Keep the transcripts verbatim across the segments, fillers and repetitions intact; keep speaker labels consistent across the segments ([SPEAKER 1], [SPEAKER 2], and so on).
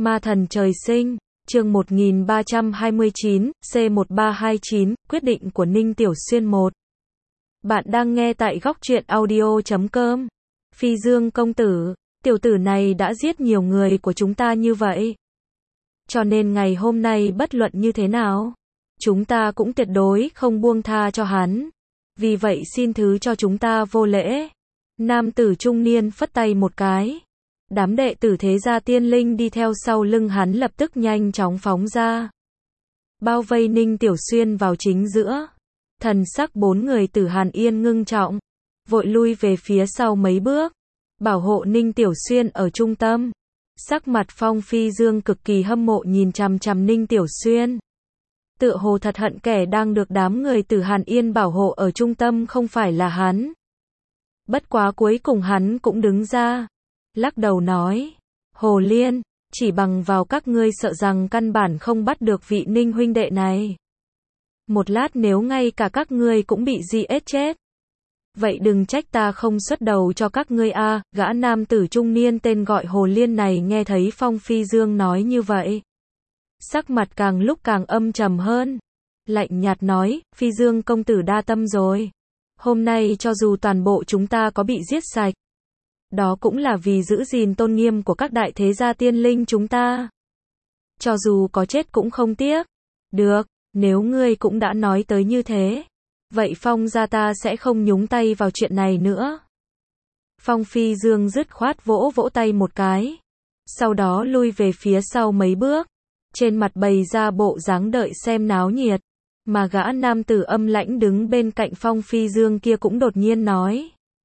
[SPEAKER 1] Ma thần trời sinh, chương một nghìn ba trăm hai mươi chín, C một ba hai chín, quyết định của Ninh Tiểu Xuyên một. Bạn đang nghe tại góc truyện audio chấm com. Phi Dương công tử, tiểu tử này đã giết nhiều người của chúng ta như vậy. Cho nên ngày hôm nay bất luận như thế nào, chúng ta cũng tuyệt đối không buông tha cho hắn. Vì vậy xin thứ cho chúng ta vô lễ. Nam tử trung niên phất tay một cái. Đám đệ tử thế gia tiên linh đi theo sau lưng hắn lập tức nhanh chóng phóng ra. Bao vây Ninh Tiểu Xuyên vào chính giữa. Thần sắc bốn người Tử Hàn Yên ngưng trọng. Vội lui về phía sau mấy bước. Bảo hộ Ninh Tiểu Xuyên ở trung tâm. Sắc mặt Phong Phi Dương cực kỳ hâm mộ nhìn chằm chằm Ninh Tiểu Xuyên. Tựa hồ thật hận kẻ đang được đám người Tử Hàn Yên bảo hộ ở trung tâm không phải là hắn. Bất quá cuối cùng hắn cũng đứng ra. Lắc đầu nói, Hồ Liên, chỉ bằng vào các ngươi sợ rằng căn bản không bắt được vị Ninh huynh đệ này. Một lát nếu ngay cả các ngươi cũng bị giết chết. Vậy đừng trách ta không xuất đầu cho các ngươi a. À, gã nam tử trung niên tên gọi Hồ Liên này nghe thấy Phong Phi Dương nói như vậy. Sắc mặt càng lúc càng âm trầm hơn. Lạnh nhạt nói, Phi Dương công tử đa tâm rồi. Hôm nay cho dù toàn bộ chúng ta có bị giết sạch. Đó cũng là vì giữ gìn tôn nghiêm của các đại thế gia tiên linh chúng ta. Cho dù có chết cũng không tiếc. Được, nếu ngươi cũng đã nói tới như thế. Vậy Phong gia ta sẽ không nhúng tay vào chuyện này nữa. Phong Phi Dương dứt khoát vỗ vỗ tay một cái. Sau đó lui về phía sau mấy bước. Trên mặt bày ra bộ dáng đợi xem náo nhiệt. Mà gã nam tử âm lãnh đứng bên cạnh Phong Phi Dương kia cũng đột nhiên nói.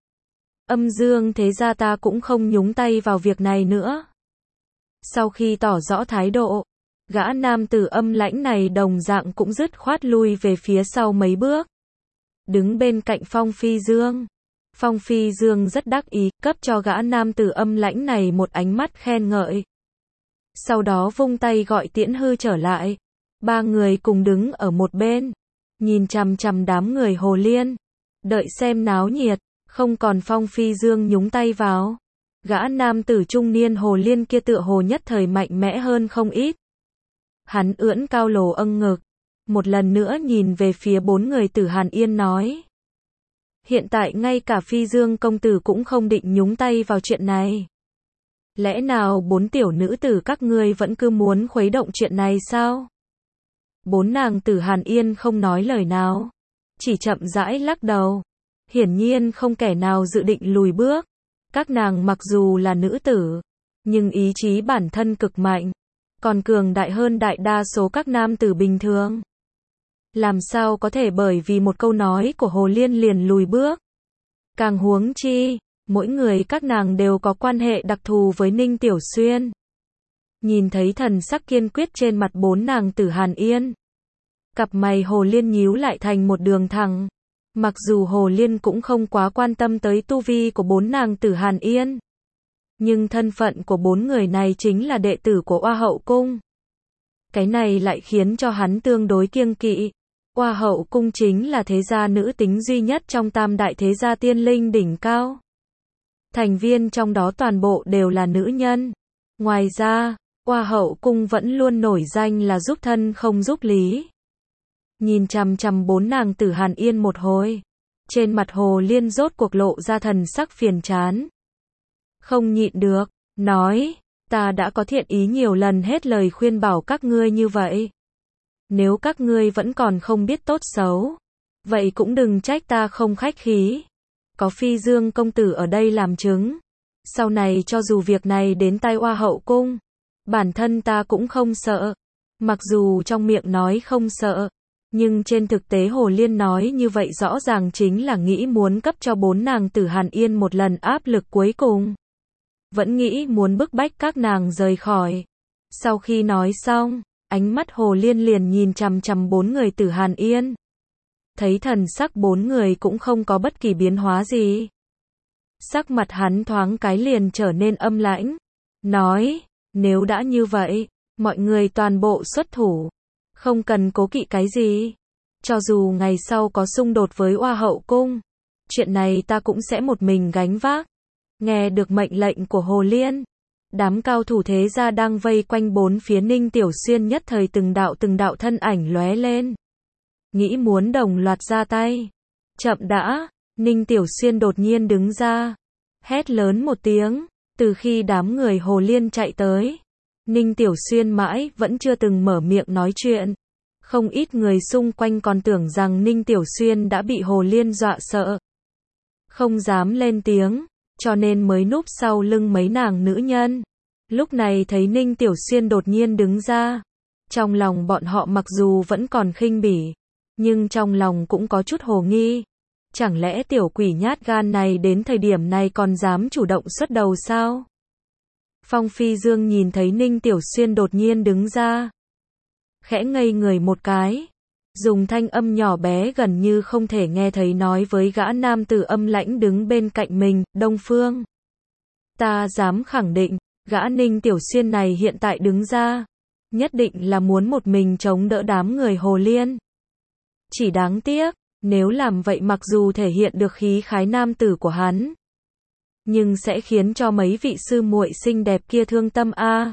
[SPEAKER 1] Âm Dương thế ra ta cũng không nhúng tay vào việc này nữa. Sau khi tỏ rõ thái độ, gã nam tử âm lãnh này đồng dạng cũng dứt khoát lui về phía sau mấy bước. Đứng bên cạnh Phong Phi Dương. Phong Phi Dương rất đắc ý, cấp cho gã nam tử âm lãnh này một ánh mắt khen ngợi. Sau đó vung tay gọi Tiễn Hư trở lại. Ba người cùng đứng ở một bên. Nhìn chằm chằm đám người Hồ Liên. Đợi xem náo nhiệt. Không còn Phong Phi Dương nhúng tay vào. Gã nam tử trung niên Hồ Liên kia tựa hồ nhất thời mạnh mẽ hơn không ít. Hắn ưỡn cao lồ âng ngực. Một lần nữa nhìn về phía bốn người Tử Hàn Yên nói. Hiện tại ngay cả Phi Dương công tử cũng không định nhúng tay vào chuyện này. Lẽ nào bốn tiểu nữ tử các ngươi vẫn cứ muốn khuấy động chuyện này sao? Bốn nàng Tử Hàn Yên không nói lời nào. Chỉ chậm rãi lắc đầu. Hiển nhiên không kẻ nào dự định lùi bước. Các nàng mặc dù là nữ tử, nhưng ý chí bản thân cực mạnh, còn cường đại hơn đại đa số các nam tử bình thường. Làm sao có thể bởi vì một câu nói của Hồ Liên liền lùi bước. Càng huống chi, mỗi người các nàng đều có quan hệ đặc thù với Ninh Tiểu Xuyên. Nhìn thấy thần sắc kiên quyết trên mặt bốn nàng Tử Hàn Yên. Cặp mày Hồ Liên nhíu lại thành một đường thẳng. Mặc dù Hồ Liên cũng không quá quan tâm tới tu vi của bốn nàng Tử Hàn Yên. Nhưng thân phận của bốn người này chính là đệ tử của Oa Hậu Cung. Cái này lại khiến cho hắn tương đối kiêng kỵ. Oa Hậu Cung chính là thế gia nữ tính duy nhất trong tam đại thế gia tiên linh đỉnh cao. Thành viên trong đó toàn bộ đều là nữ nhân. Ngoài ra, Oa Hậu Cung vẫn luôn nổi danh là giúp thân không giúp lý. Nhìn chằm chằm bốn nàng Tử Hàn Yên một hồi. Trên mặt Hồ Liên rốt cuộc lộ ra thần sắc phiền chán. Không nhịn được, nói, ta đã có thiện ý nhiều lần hết lời khuyên bảo các ngươi như vậy. Nếu các ngươi vẫn còn không biết tốt xấu, vậy cũng đừng trách ta không khách khí. Có Phi Dương công tử ở đây làm chứng. Sau này cho dù việc này đến tai Oa Hậu Cung, bản thân ta cũng không sợ. Mặc dù trong miệng nói không sợ. Nhưng trên thực tế Hồ Liên nói như vậy rõ ràng chính là nghĩ muốn cấp cho bốn nàng Tử Hàn Yên một lần áp lực cuối cùng. Vẫn nghĩ muốn bức bách các nàng rời khỏi. Sau khi nói xong, ánh mắt Hồ Liên liền nhìn chằm chằm bốn người Tử Hàn Yên. Thấy thần sắc bốn người cũng không có bất kỳ biến hóa gì. Sắc mặt hắn thoáng cái liền trở nên âm lãnh. Nói, nếu đã như vậy, mọi người toàn bộ xuất thủ. Không cần cố kỵ cái gì. Cho dù ngày sau có xung đột với Oa Hậu Cung, chuyện này ta cũng sẽ một mình gánh vác. Nghe được mệnh lệnh của Hồ Liên, Đám cao thủ thế gia đang vây quanh bốn phía Ninh Tiểu Xuyên nhất thời từng đạo từng đạo thân ảnh lóe lên. Nghĩ muốn đồng loạt ra tay. Chậm đã, Ninh Tiểu Xuyên đột nhiên đứng ra. Hét lớn một tiếng, từ khi đám người Hồ Liên chạy tới. Ninh Tiểu Xuyên mãi vẫn chưa từng mở miệng nói chuyện. Không ít người xung quanh còn tưởng rằng Ninh Tiểu Xuyên đã bị Hồ Liên dọa sợ. Không dám lên tiếng, cho nên mới núp sau lưng mấy nàng nữ nhân. Lúc này thấy Ninh Tiểu Xuyên đột nhiên đứng ra. Trong lòng bọn họ mặc dù vẫn còn khinh bỉ, nhưng trong lòng cũng có chút hồ nghi. Chẳng lẽ tiểu quỷ nhát gan này đến thời điểm này còn dám chủ động xuất đầu sao? Phong Phi Dương nhìn thấy Ninh Tiểu Xuyên đột nhiên đứng ra. Khẽ ngây người một cái. Dùng thanh âm nhỏ bé gần như không thể nghe thấy nói với gã nam tử âm lãnh đứng bên cạnh mình, Đông Phương. Ta dám khẳng định, gã Ninh Tiểu Xuyên này hiện tại đứng ra. Nhất định là muốn một mình chống đỡ đám người Hồ Liên. Chỉ đáng tiếc, nếu làm vậy mặc dù thể hiện được khí khái nam tử của hắn, nhưng sẽ khiến cho mấy vị sư muội xinh đẹp kia thương tâm a.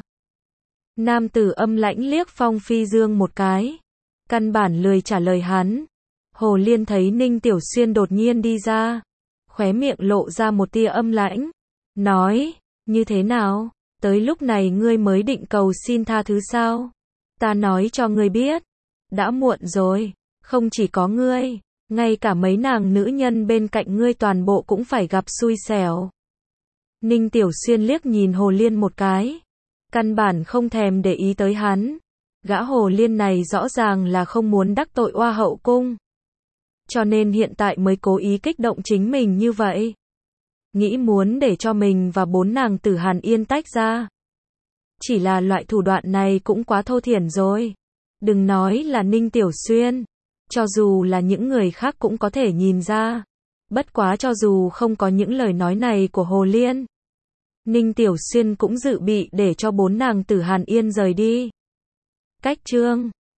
[SPEAKER 1] Nam tử âm lãnh liếc Phong Phi Dương một cái. Căn bản lười trả lời hắn. Hồ Liên thấy Ninh Tiểu Xuyên đột nhiên đi ra. Khóe miệng lộ ra một tia âm lãnh. Nói, như thế nào? Tới lúc này ngươi mới định cầu xin tha thứ sao? Ta nói cho ngươi biết. Đã muộn rồi. Không chỉ có ngươi, ngay cả mấy nàng nữ nhân bên cạnh ngươi toàn bộ cũng phải gặp xui xẻo. Ninh Tiểu Xuyên liếc nhìn Hồ Liên một cái. Căn bản không thèm để ý tới hắn. Gã Hồ Liên này rõ ràng là không muốn đắc tội Oa hậu cung. Cho nên hiện tại mới cố ý kích động chính mình như vậy. Nghĩ muốn để cho mình và bốn nàng tử Hàn Yên tách ra. Chỉ là loại thủ đoạn này cũng quá thô thiển rồi. Đừng nói là Ninh Tiểu Xuyên. Cho dù là những người khác cũng có thể nhìn ra. Bất quá cho dù không có những lời nói này của Hồ Liên, Ninh Tiểu Xuyên cũng dự bị để cho bốn nàng tử Hàn Yên rời đi. Cách chương